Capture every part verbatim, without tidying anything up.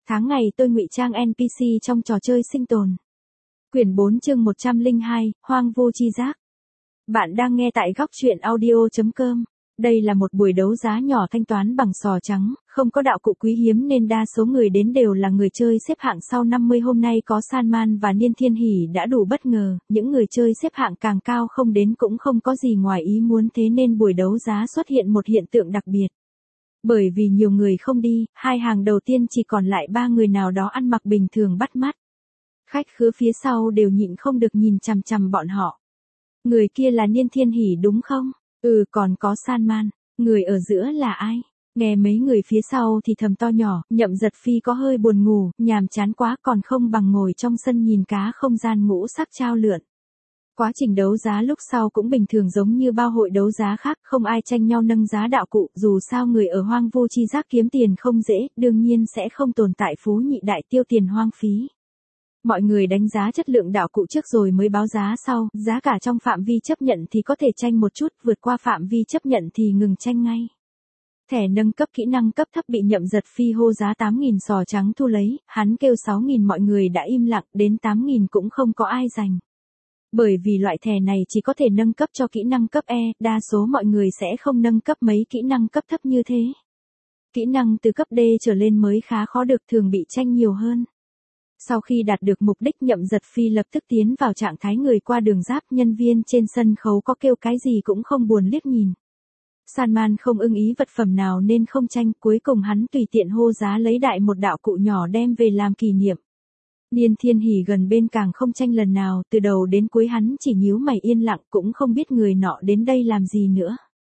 Tháng ngày tôi ngụy trang en pê xê trong trò chơi sinh tồn. Quyển bốn chương một trăm lẻ hai, Hoang vô tri giác. Bạn đang nghe tại góc truyện audio chấm com. Đây là một buổi đấu giá nhỏ thanh toán bằng sò trắng, không có đạo cụ quý hiếm nên đa số người đến đều là người chơi xếp hạng sau năm mươi. Hôm nay có Salman và Niên Thiên Hỷ đã đủ bất ngờ, những người chơi xếp hạng càng cao không đến cũng không có gì ngoài ý muốn, thế nên buổi đấu giá xuất hiện một hiện tượng đặc biệt. Bởi vì nhiều người không đi, hai hàng đầu tiên chỉ còn lại ba người nào đó ăn mặc bình thường bắt mắt. Khách khứa phía sau đều nhịn không được nhìn chằm chằm bọn họ. Người kia là Niên Thiên Hỷ đúng không? Ừ, còn có Salman. Người ở giữa là ai? Nghe mấy người phía sau thì thầm to nhỏ, Nhậm Giật Phi có hơi buồn ngủ, nhàm chán quá, còn không bằng ngồi trong sân nhìn cá không gian ngũ sắc trao lượn. Quá trình đấu giá lúc sau cũng bình thường giống như bao hội đấu giá khác, không ai tranh nhau nâng giá đạo cụ, dù sao người ở hoang vô tri giác kiếm tiền không dễ, đương nhiên sẽ không tồn tại phú nhị đại tiêu tiền hoang phí. Mọi người đánh giá chất lượng đạo cụ trước rồi mới báo giá sau, giá cả trong phạm vi chấp nhận thì có thể tranh một chút, vượt qua phạm vi chấp nhận thì ngừng tranh ngay. Thẻ nâng cấp kỹ năng cấp thấp bị Nhậm Giật Phi hô giá tám nghìn sò trắng thu lấy, hắn kêu sáu nghìn mọi người đã im lặng, đến tám nghìn cũng không có ai giành. Bởi vì loại thẻ này chỉ có thể nâng cấp cho kỹ năng cấp E, đa số mọi người sẽ không nâng cấp mấy kỹ năng cấp thấp như thế. Kỹ năng từ cấp D trở lên mới khá khó được, thường bị tranh nhiều hơn. Sau khi đạt được mục đích, Nhậm Giật Phi lập tức tiến vào trạng thái người qua đường giáp, nhân viên trên sân khấu có kêu cái gì cũng không buồn liếc nhìn. Salman không ưng ý vật phẩm nào nên không tranh, cuối cùng hắn tùy tiện hô giá lấy đại một đạo cụ nhỏ đem về làm kỷ niệm. Niên Thiên Hỷ gần bên càng không tranh lần nào, từ đầu đến cuối hắn chỉ nhíu mày yên lặng, cũng không biết người nọ đến đây làm gì nữa.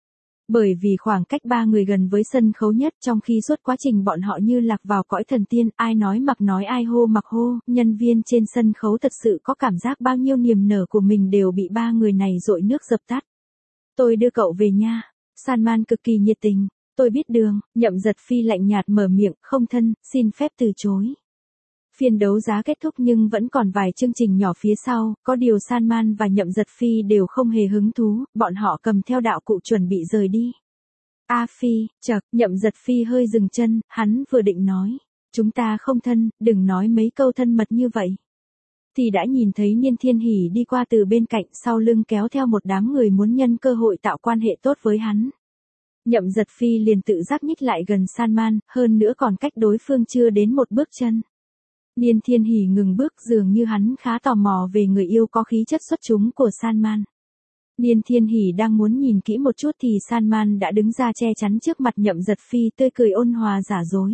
Bởi vì khoảng cách ba người gần với sân khấu nhất, trong khi suốt quá trình bọn họ như lạc vào cõi thần tiên, ai nói mặc nói ai hô mặc hô, nhân viên trên sân khấu thật sự có cảm giác bao nhiêu niềm nở của mình đều bị ba người này dội nước dập tắt. Tôi đưa cậu về nha. Salman cực kỳ nhiệt tình. Tôi biết đường. Nhậm Giật Phi lạnh nhạt mở miệng, không thân, xin phép từ chối. Phiên đấu giá kết thúc nhưng vẫn còn vài chương trình nhỏ phía sau, có điều Salman và Nhậm Giật Phi đều không hề hứng thú, bọn họ cầm theo đạo cụ chuẩn bị rời đi. A Phi, chậc, Nhậm Giật Phi hơi dừng chân, hắn vừa định nói, chúng ta không thân, đừng nói mấy câu thân mật như vậy. Thì đã nhìn thấy Niên Thiên Hỷ đi qua từ bên cạnh, sau lưng kéo theo một đám người muốn nhân cơ hội tạo quan hệ tốt với hắn. Nhậm Giật Phi liền tự giác nhích lại gần Salman, hơn nữa còn cách đối phương chưa đến một bước chân. Niên Thiên Hỷ ngừng bước, dường như hắn khá tò mò về người yêu có khí chất xuất chúng của Salman. Niên Thiên Hỷ đang muốn nhìn kỹ một chút thì Salman đã đứng ra che chắn trước mặt Nhậm Giật Phi, tươi cười ôn hòa giả dối.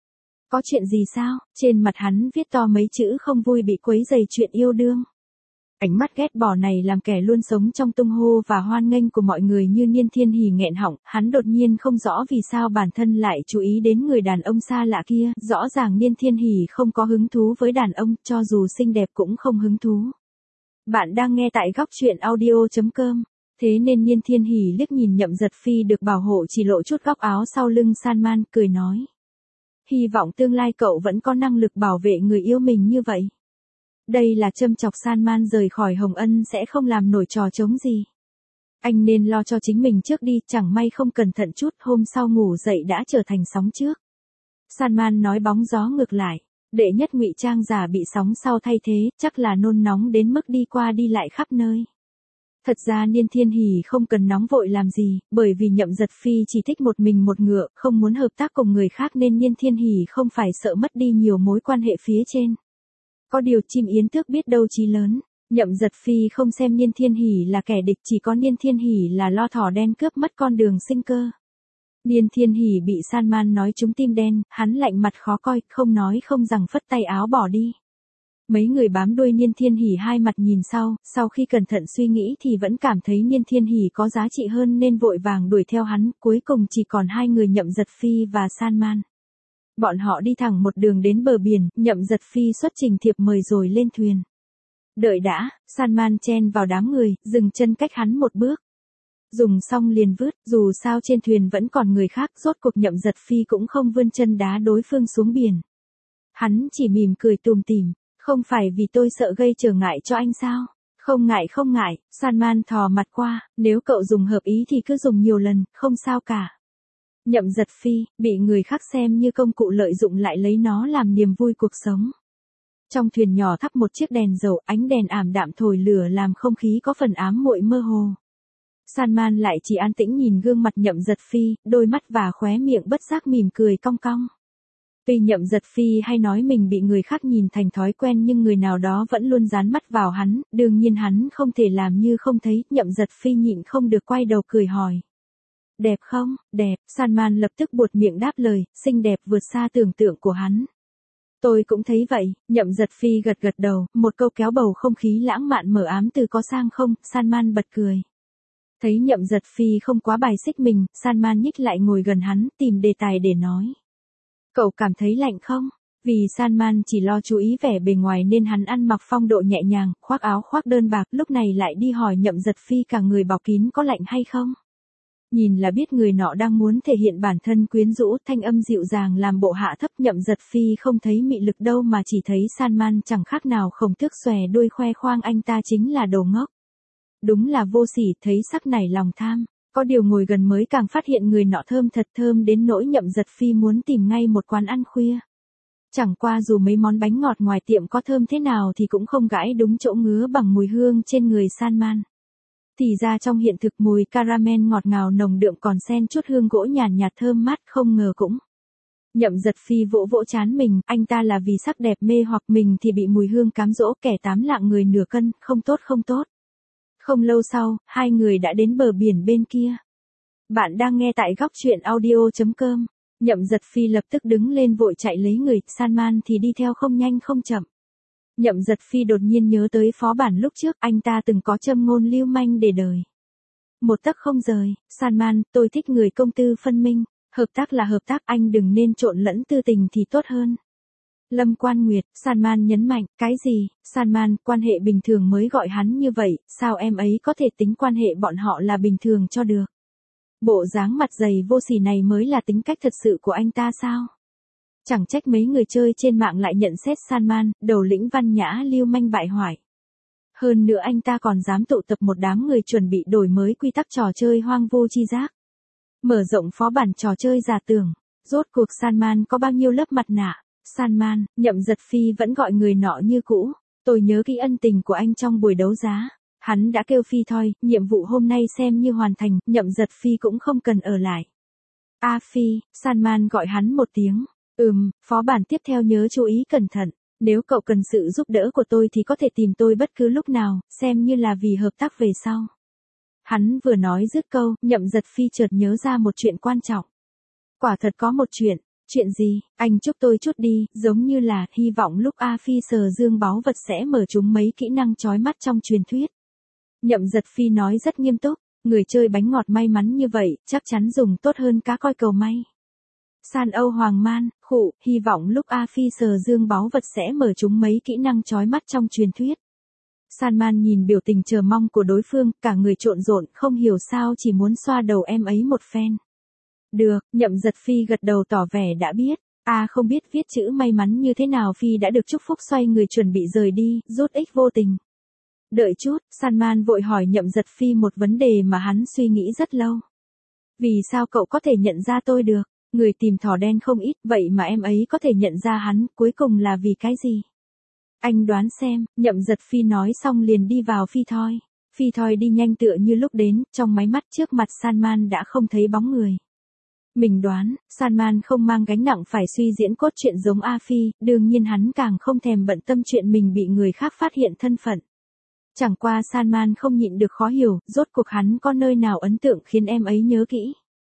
Có chuyện gì sao? Trên mặt hắn viết to mấy chữ không vui bị quấy rầy chuyện yêu đương. Ánh mắt ghét bỏ này làm kẻ luôn sống trong tung hô và hoan nghênh của mọi người như Niên Thiên Hỷ nghẹn họng, hắn đột nhiên không rõ vì sao bản thân lại chú ý đến người đàn ông xa lạ kia, rõ ràng Niên Thiên Hỷ không có hứng thú với đàn ông, cho dù xinh đẹp cũng không hứng thú. Bạn đang nghe tại góc truyện audio chấm com, thế nên Niên Thiên Hỷ liếc nhìn Nhậm Giật Phi được bảo hộ chỉ lộ chút góc áo sau lưng Salman, cười nói. Hy vọng tương lai cậu vẫn có năng lực bảo vệ người yêu mình như vậy. Đây là châm chọc Salman rời khỏi Hồng Ân sẽ không làm nổi trò trống gì. Anh nên lo cho chính mình trước đi, chẳng may không cẩn thận chút, hôm sau ngủ dậy đã trở thành sóng trước. Salman nói bóng gió ngược lại, đệ nhất ngụy trang giả bị sóng sau thay thế, chắc là nôn nóng đến mức đi qua đi lại khắp nơi. Thật ra Niên Thiên Hỷ không cần nóng vội làm gì, bởi vì Nhậm Giật Phi chỉ thích một mình một ngựa, không muốn hợp tác cùng người khác nên Niên Thiên Hỷ không phải sợ mất đi nhiều mối quan hệ phía trên. Có điều chim yến tước biết đâu chí lớn, Nhậm Giật Phi không xem Niên Thiên Hỷ là kẻ địch, chỉ có Niên Thiên Hỷ là lo thỏ đen cướp mất con đường sinh cơ. Niên Thiên Hỷ bị Salman nói trúng tim đen, hắn lạnh mặt khó coi, không nói không rằng phất tay áo bỏ đi. Mấy người bám đuôi Niên Thiên Hỷ hai mặt nhìn sau, sau khi cẩn thận suy nghĩ thì vẫn cảm thấy Niên Thiên Hỷ có giá trị hơn nên vội vàng đuổi theo hắn, cuối cùng chỉ còn hai người Nhậm Giật Phi và Salman. Bọn họ đi thẳng một đường đến bờ biển, Nhậm Giật Phi xuất trình thiệp mời rồi lên thuyền. Đợi đã, Salman chen vào đám người, dừng chân cách hắn một bước. Dùng xong liền vứt, dù sao trên thuyền vẫn còn người khác, rốt cuộc Nhậm Giật Phi cũng không vươn chân đá đối phương xuống biển. Hắn chỉ mỉm cười tùm tìm, không phải vì tôi sợ gây trở ngại cho anh sao? Không ngại không ngại, Salman thò mặt qua, nếu cậu dùng hợp ý thì cứ dùng nhiều lần, không sao cả. Nhậm Giật Phi, bị người khác xem như công cụ lợi dụng lại lấy nó làm niềm vui cuộc sống. Trong thuyền nhỏ thắp một chiếc đèn dầu, ánh đèn ảm đạm thổi lửa làm không khí có phần ám muội mơ hồ. Salman lại chỉ an tĩnh nhìn gương mặt Nhậm Giật Phi, đôi mắt và khóe miệng bất giác mỉm cười cong cong. Tuy Nhậm Giật Phi hay nói mình bị người khác nhìn thành thói quen nhưng người nào đó vẫn luôn dán mắt vào hắn, đương nhiên hắn không thể làm như không thấy. Nhậm Giật Phi nhịn không được quay đầu cười hỏi. Đẹp không? Đẹp. Salman lập tức buột miệng đáp lời, xinh đẹp vượt xa tưởng tượng của hắn. Tôi cũng thấy vậy. Nhậm Giật Phi gật gật đầu, một câu kéo bầu không khí lãng mạn mờ ám từ có sang không. Salman bật cười. Thấy Nhậm Giật Phi không quá bài xích mình, Salman nhích lại ngồi gần hắn, tìm đề tài để nói. Cậu cảm thấy lạnh không? Vì Salman chỉ lo chú ý vẻ bề ngoài nên hắn ăn mặc phong độ nhẹ nhàng, khoác áo khoác đơn bạc, lúc này lại đi hỏi Nhậm Giật Phi cả người bọc kín có lạnh hay không? Nhìn là biết người nọ đang muốn thể hiện bản thân quyến rũ, thanh âm dịu dàng làm bộ hạ thấp. Nhậm Giật Phi không thấy mị lực đâu mà chỉ thấy Salman chẳng khác nào khổng tước xòe đuôi khoe khoang anh ta chính là đồ ngốc. Đúng là vô sỉ, thấy sắc nảy lòng tham. Có điều ngồi gần mới càng phát hiện người nọ thơm thật thơm đến nỗi Nhậm Giật Phi muốn tìm ngay một quán ăn khuya. Chẳng qua dù mấy món bánh ngọt ngoài tiệm có thơm thế nào thì cũng không gãi đúng chỗ ngứa bằng mùi hương trên người Salman. Thì ra trong hiện thực mùi caramel ngọt ngào nồng đượm còn xen chút hương gỗ nhàn nhạt thơm mát, không ngờ cũng. Nhậm Giật Phi vỗ vỗ trán mình, anh ta là vì sắc đẹp mê hoặc mình thì bị mùi hương cám dỗ, kẻ tám lạng người nửa cân, không tốt không tốt. Không lâu sau, hai người đã đến bờ biển bên kia. Bạn đang nghe tại góc truyện audio chấm com. Nhậm Giật Phi lập tức đứng lên vội chạy lấy người, Salman thì đi theo không nhanh không chậm. Nhậm Giật Phi đột nhiên nhớ tới phó bản lúc trước, anh ta từng có châm ngôn lưu manh để đời. Một tấc không rời. Salman, tôi thích người công tư phân minh, hợp tác là hợp tác, anh đừng nên trộn lẫn tư tình thì tốt hơn. Lâm Quan Nguyệt. Salman nhấn mạnh, cái gì? Salman, quan hệ bình thường mới gọi hắn như vậy, sao em ấy có thể tính quan hệ bọn họ là bình thường cho được? Bộ dáng mặt dày vô sỉ này mới là tính cách thật sự của anh ta sao? Chẳng trách mấy người chơi trên mạng lại nhận xét Salman, đầu lĩnh văn nhã lưu manh bại hoại. Hơn nữa anh ta còn dám tụ tập một đám người chuẩn bị đổi mới quy tắc trò chơi hoang vô chi giác. Mở rộng phó bản trò chơi giả tưởng. Rốt cuộc Salman có bao nhiêu lớp mặt nạ? Salman, Nhậm Giật Phi vẫn gọi người nọ như cũ. Tôi nhớ kỹ ân tình của anh trong buổi đấu giá. Hắn đã kêu Phi thôi, nhiệm vụ hôm nay xem như hoàn thành, Nhậm Giật Phi cũng không cần ở lại. A Phi, Salman gọi hắn một tiếng. Ừm, phó bản tiếp theo nhớ chú ý cẩn thận. Nếu cậu cần sự giúp đỡ của tôi thì có thể tìm tôi bất cứ lúc nào, xem như là vì hợp tác về sau. Hắn vừa nói dứt câu, Nhậm Giật Phi chợt nhớ ra một chuyện quan trọng. Quả thật có một chuyện. Chuyện gì? Anh chúc tôi chút đi, giống như là, hy vọng lúc A Phi sờ dương báu vật sẽ mở chúng mấy kỹ năng chói mắt trong truyền thuyết. Nhậm Giật Phi nói rất nghiêm túc, người chơi bánh ngọt may mắn như vậy, chắc chắn dùng tốt hơn cá coi cầu may. San Âu Hoàng Man, khụ, hy vọng lúc A Phi sờ dương báu vật sẽ mở chúng mấy kỹ năng chói mắt trong truyền thuyết. Salman nhìn biểu tình chờ mong của đối phương, cả người trộn rộn, không hiểu sao chỉ muốn xoa đầu em ấy một phen. Được, Nhậm Giật Phi gật đầu tỏ vẻ đã biết. A à, không biết viết chữ may mắn như thế nào. Phi đã được chúc phúc xoay người chuẩn bị rời đi, rút ích vô tình. Đợi chút, Salman vội hỏi Nhậm Giật Phi một vấn đề mà hắn suy nghĩ rất lâu. Vì sao cậu có thể nhận ra tôi được? Người tìm thỏ đen không ít, vậy mà em ấy có thể nhận ra hắn, cuối cùng là vì cái gì? Anh đoán xem. Nhậm Giật Phi nói xong liền đi vào phi thoi. Phi thoi đi nhanh tựa như lúc đến, trong máy mắt trước mặt Salman đã không thấy bóng người. Mình đoán, Salman không mang gánh nặng phải suy diễn cốt truyện giống A Phi, đương nhiên hắn càng không thèm bận tâm chuyện mình bị người khác phát hiện thân phận. Chẳng qua Salman không nhịn được khó hiểu, rốt cuộc hắn có nơi nào ấn tượng khiến em ấy nhớ kỹ.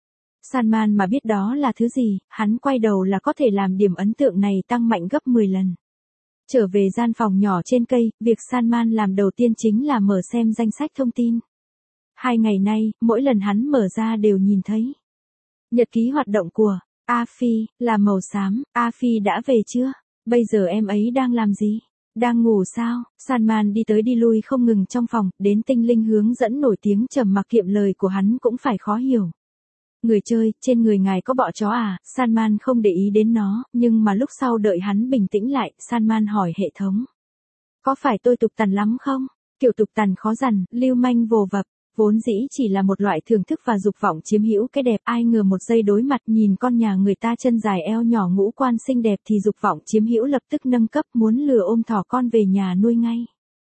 Salman mà biết đó là thứ gì, hắn quay đầu là có thể làm điểm ấn tượng này tăng mạnh gấp mười lần. Trở về gian phòng nhỏ trên cây, việc Salman làm đầu tiên chính là mở xem danh sách thông tin. Hai ngày nay, mỗi lần hắn mở ra đều nhìn thấy. Nhật ký hoạt động của A Phi là màu xám. A Phi đã về chưa? Bây giờ em ấy đang làm gì? Đang ngủ sao? Salman đi tới đi lui không ngừng trong phòng, đến tinh linh hướng dẫn nổi tiếng trầm mặc kiệm lời của hắn cũng phải khó hiểu. Người chơi, trên người ngài có bọ chó à? Salman không để ý đến nó, nhưng mà lúc sau đợi hắn bình tĩnh lại, Salman hỏi hệ thống. Có phải tôi tục tằn lắm không? Kiểu tục tằn khó dằn, lưu manh vồ vập. Vốn dĩ chỉ là một loại thưởng thức và dục vọng chiếm hữu cái đẹp, ai ngờ một giây đối mặt nhìn con nhà người ta chân dài eo nhỏ ngũ quan xinh đẹp thì dục vọng chiếm hữu lập tức nâng cấp, muốn lừa ôm thỏ con về nhà nuôi ngay.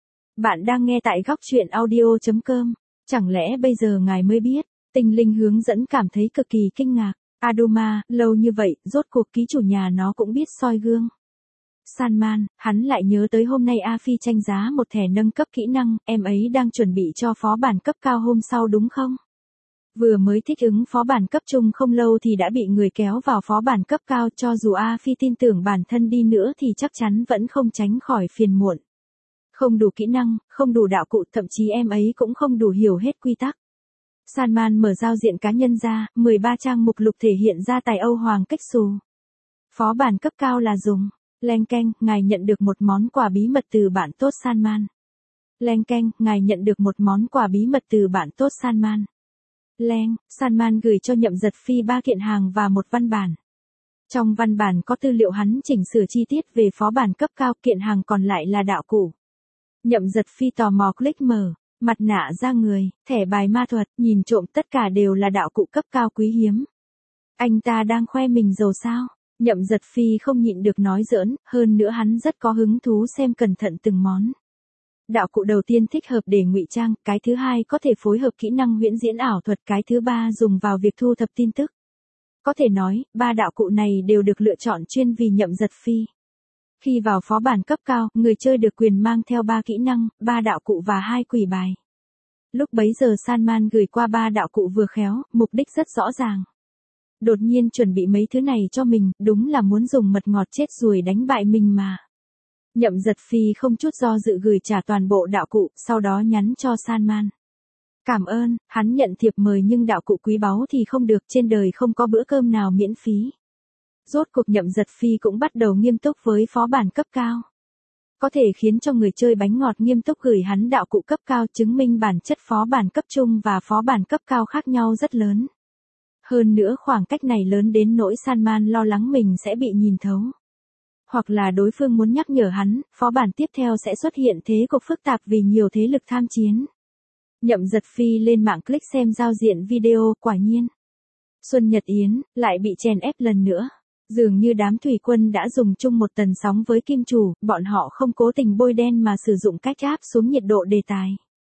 Bạn đang nghe tại góc truyện audio chấm com. Chẳng lẽ bây giờ ngài mới biết? Tinh linh hướng dẫn cảm thấy cực kỳ kinh ngạc. Aduma, lâu như vậy, rốt cuộc ký chủ nhà nó cũng biết soi gương. Salman, hắn lại nhớ tới hôm nay A Phi tranh giá một thẻ nâng cấp kỹ năng, em ấy đang chuẩn bị cho phó bản cấp cao hôm sau đúng không? Vừa mới thích ứng phó bản cấp trung không lâu thì đã bị người kéo vào phó bản cấp cao, cho dù A Phi tin tưởng bản thân đi nữa thì chắc chắn vẫn không tránh khỏi phiền muộn. Không đủ kỹ năng, không đủ đạo cụ, thậm chí em ấy cũng không đủ hiểu hết quy tắc. Salman mở giao diện cá nhân ra, mười ba trang mục lục thể hiện ra tài Âu Hoàng cách xù. Phó bản cấp cao là dùng. Leng keng, ngài nhận được một món quà bí mật từ bạn tốt Salman. Leng keng, ngài nhận được một món quà bí mật từ bạn tốt Salman. Leng, Salman gửi cho Nhậm Giật Phi ba kiện hàng và một văn bản. Trong văn bản có tư liệu hắn chỉnh sửa chi tiết về phó bản cấp cao, kiện hàng còn lại là đạo cụ. Nhậm Giật Phi tò mò click mở, mặt nạ da người, thẻ bài ma thuật, nhìn trộm tất cả đều là đạo cụ cấp cao quý hiếm. Anh ta đang khoe mình giàu sao? Nhậm Giật Phi không nhịn được nói giỡn, hơn nữa hắn rất có hứng thú xem cẩn thận từng món. Đạo cụ đầu tiên thích hợp để ngụy trang, cái thứ hai có thể phối hợp kỹ năng huyễn diễn ảo thuật, cái thứ ba dùng vào việc thu thập tin tức. Có thể nói, ba đạo cụ này đều được lựa chọn chuyên vì Nhậm Giật Phi. Khi vào phó bản cấp cao, người chơi được quyền mang theo ba kỹ năng, ba đạo cụ và hai quỷ bài. Lúc bấy giờ Salman gửi qua ba đạo cụ vừa khéo, mục đích rất rõ ràng. Đột nhiên chuẩn bị mấy thứ này cho mình, đúng là muốn dùng mật ngọt chết ruồi đánh bại mình mà. Nhậm Giật Phi không chút do dự gửi trả toàn bộ đạo cụ, sau đó nhắn cho Salman. Cảm ơn, hắn nhận thiệp mời nhưng đạo cụ quý báu thì không được, trên đời không có bữa cơm nào miễn phí. Rốt cuộc Nhậm Giật Phi cũng bắt đầu nghiêm túc với phó bản cấp cao. Có thể khiến cho người chơi bánh ngọt nghiêm túc gửi hắn đạo cụ cấp cao, chứng minh bản chất phó bản cấp trung và phó bản cấp cao khác nhau rất lớn. Hơn nữa khoảng cách này lớn đến nỗi Salman lo lắng mình sẽ bị nhìn thấu. Hoặc là đối phương muốn nhắc nhở hắn, phó bản tiếp theo sẽ xuất hiện thế cục phức tạp vì nhiều thế lực tham chiến. Nhậm Giật Phi lên mạng click xem giao diện video, quả nhiên. Xuân Nhật Yến, lại bị chèn ép lần nữa. Dường như đám thủy quân đã dùng chung một tần sóng với kim chủ, bọn họ không cố tình bôi đen mà sử dụng cách áp xuống nhiệt độ đề tài.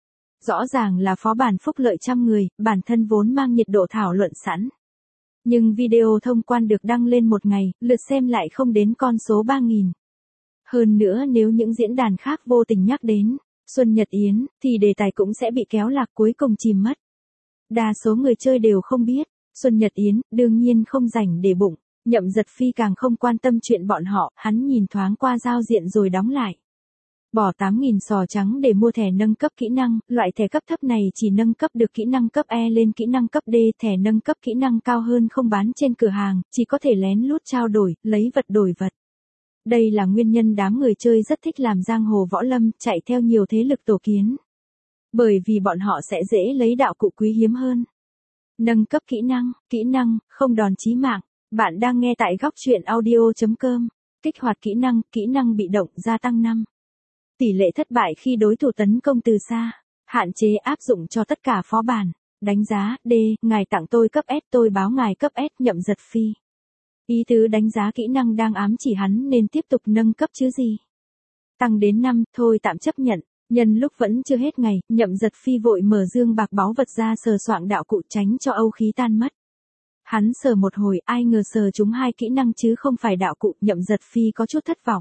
Rõ ràng là phó bản phúc lợi trăm người, bản thân vốn mang nhiệt độ thảo luận sẵn. Nhưng video thông quan được đăng lên một ngày, lượt xem lại không đến con số ba nghìn. Hơn nữa nếu những diễn đàn khác vô tình nhắc đến Xuân Nhật Yến, thì đề tài cũng sẽ bị kéo lạc cuối cùng chìm mất. Đa số người chơi đều không biết, Xuân Nhật Yến, đương nhiên không rảnh để bụng. Nhậm Giật Phi càng không quan tâm chuyện bọn họ, hắn nhìn thoáng qua giao diện rồi đóng lại. Bỏ tám nghìn sò trắng để mua thẻ nâng cấp kỹ năng, loại thẻ cấp thấp này chỉ nâng cấp được kỹ năng cấp E lên kỹ năng cấp D, thẻ nâng cấp kỹ năng cao hơn không bán trên cửa hàng, chỉ có thể lén lút trao đổi, lấy vật đổi vật. Đây là nguyên nhân đám người chơi rất thích làm giang hồ võ lâm, chạy theo nhiều thế lực tổ kiến. Bởi vì bọn họ sẽ dễ lấy đạo cụ quý hiếm hơn. Nâng cấp kỹ năng, kỹ năng, không đòn chí mạng. Bạn đang nghe tại góc truyện audio chấm com. Kích hoạt kỹ năng, kỹ năng bị động gia tăng năm. Tỷ lệ thất bại khi đối thủ tấn công từ xa. Hạn chế áp dụng cho tất cả phó bản. Đánh giá, D, ngài tặng tôi cấp S, tôi báo ngài cấp S. Nhậm Giật Phi. Ý tứ đánh giá kỹ năng đang ám chỉ hắn nên tiếp tục nâng cấp chứ gì. Tăng đến năm, thôi tạm chấp nhận. Nhân lúc vẫn chưa hết ngày, Nhậm Giật Phi vội mở dương bạc báu vật ra sờ soạng đạo cụ tránh cho âu khí tan mất. Hắn sờ một hồi, ai ngờ sờ trúng hai kỹ năng chứ không phải đạo cụ, Nhậm Giật Phi có chút thất vọng.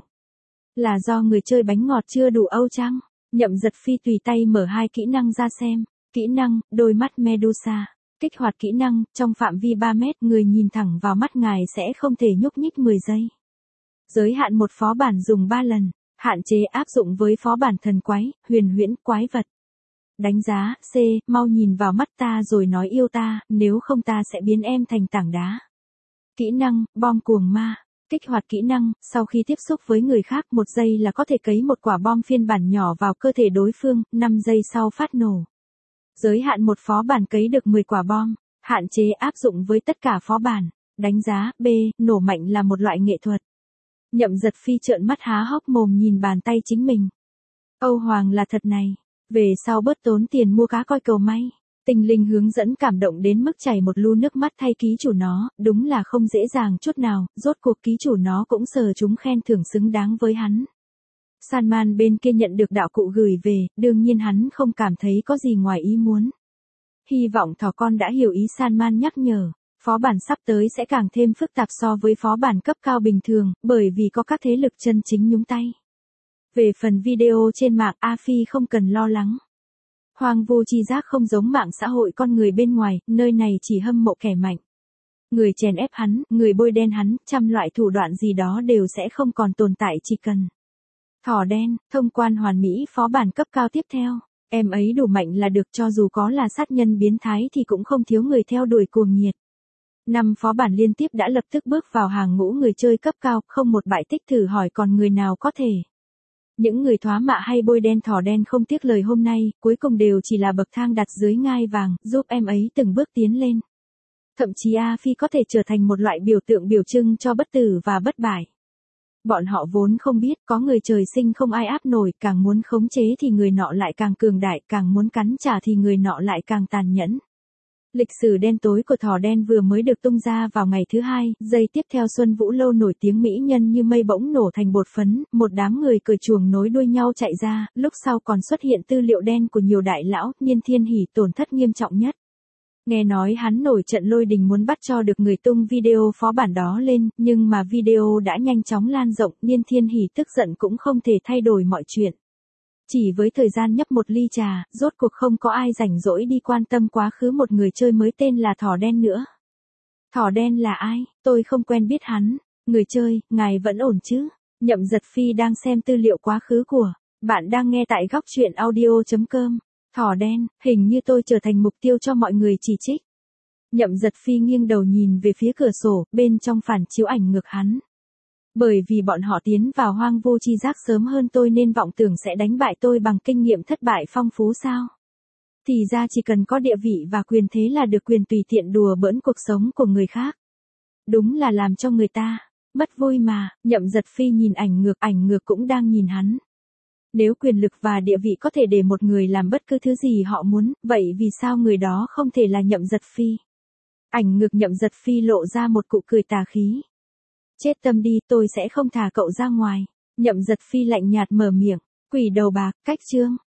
Là do người chơi bánh ngọt chưa đủ âu chăng? Nhậm Giật Phi tùy tay mở hai kỹ năng ra xem. Kỹ năng, đôi mắt Medusa. Kích hoạt kỹ năng, trong phạm vi ba mét, người nhìn thẳng vào mắt ngài sẽ không thể nhúc nhích mười giây. Giới hạn một phó bản dùng ba lần. Hạn chế áp dụng với phó bản thần quái, huyền huyễn, quái vật. Đánh giá, C, mau nhìn vào mắt ta rồi nói yêu ta, nếu không ta sẽ biến em thành tảng đá. Kỹ năng, bom cuồng ma. Kích hoạt kỹ năng, sau khi tiếp xúc với người khác một giây là có thể cấy một quả bom phiên bản nhỏ vào cơ thể đối phương, năm giây sau phát nổ. Giới hạn một phó bản cấy được mười quả bom, hạn chế áp dụng với tất cả phó bản. Đánh giá, B, nổ mạnh là một loại nghệ thuật. Nhậm Giật Phi trợn mắt há hốc mồm nhìn bàn tay chính mình. Âu Hoàng là thật này. Về sau bớt tốn tiền mua cá coi cầu may. Tinh linh hướng dẫn cảm động đến mức chảy một lu nước mắt thay ký chủ nó, đúng là không dễ dàng chút nào, rốt cuộc ký chủ nó cũng sờ chúng khen thưởng xứng đáng với hắn. Salman bên kia nhận được đạo cụ gửi về, đương nhiên hắn không cảm thấy có gì ngoài ý muốn. Hy vọng thỏ con đã hiểu ý Salman nhắc nhở, phó bản sắp tới sẽ càng thêm phức tạp so với phó bản cấp cao bình thường, bởi vì có các thế lực chân chính nhúng tay. Về phần video trên mạng, A Phi không cần lo lắng. Hoang vô tri giác không giống mạng xã hội con người bên ngoài, nơi này chỉ hâm mộ kẻ mạnh. Người chèn ép hắn, người bôi đen hắn, trăm loại thủ đoạn gì đó đều sẽ không còn tồn tại chỉ cần. Thỏ đen, thông quan hoàn mỹ phó bản cấp cao tiếp theo. Em ấy đủ mạnh là được, cho dù có là sát nhân biến thái thì cũng không thiếu người theo đuổi cuồng nhiệt. Năm phó bản liên tiếp đã lập tức bước vào hàng ngũ người chơi cấp cao, không một bại tích, thử hỏi còn người nào có thể. Những người thoá mạ hay bôi đen thỏ đen không tiếc lời hôm nay, cuối cùng đều chỉ là bậc thang đặt dưới ngai vàng, giúp em ấy từng bước tiến lên. Thậm chí A Phi có thể trở thành một loại biểu tượng biểu trưng cho bất tử và bất bại. Bọn họ vốn không biết, có người trời sinh không ai áp nổi, càng muốn khống chế thì người nọ lại càng cường đại, càng muốn cắn trả thì người nọ lại càng tàn nhẫn. Lịch sử đen tối của thỏ đen vừa mới được tung ra vào ngày thứ hai, giây tiếp theo Xuân Vũ Lâu nổi tiếng mỹ nhân như mây bỗng nổ thành bột phấn, một đám người cười chuồng nối đuôi nhau chạy ra, lúc sau còn xuất hiện tư liệu đen của nhiều đại lão, Niên Thiên Hỉ tổn thất nghiêm trọng nhất. Nghe nói hắn nổi trận lôi đình muốn bắt cho được người tung video phó bản đó lên, nhưng mà video đã nhanh chóng lan rộng, Niên Thiên Hỉ tức giận cũng không thể thay đổi mọi chuyện. Chỉ với thời gian nhấp một ly trà, rốt cuộc không có ai rảnh rỗi đi quan tâm quá khứ một người chơi mới tên là thỏ đen nữa. Thỏ đen là ai? Tôi không quen biết hắn. Người chơi, ngài vẫn ổn chứ? Nhậm Giật Phi đang xem tư liệu quá khứ của. Bạn đang nghe tại góc truyện audio chấm com. Thỏ đen, hình như tôi trở thành mục tiêu cho mọi người chỉ trích. Nhậm Giật Phi nghiêng đầu nhìn về phía cửa sổ, bên trong phản chiếu ảnh ngược hắn. Bởi vì bọn họ tiến vào hoang vô tri giác sớm hơn tôi nên vọng tưởng sẽ đánh bại tôi bằng kinh nghiệm thất bại phong phú sao? Thì ra chỉ cần có địa vị và quyền thế là được quyền tùy tiện đùa bỡn cuộc sống của người khác. Đúng là làm cho người ta mất vui mà. Nhậm Giật Phi nhìn ảnh ngược, ảnh ngược cũng đang nhìn hắn. Nếu quyền lực và địa vị có thể để một người làm bất cứ thứ gì họ muốn, vậy vì sao người đó không thể là Nhậm Giật Phi? Ảnh ngược Nhậm Giật Phi lộ ra một cụ cười tà khí. Chết tâm đi, tôi sẽ không thả cậu ra ngoài. Nhậm Giật Phi lạnh nhạt mở miệng. Quỷ đầu bạc, cách chương.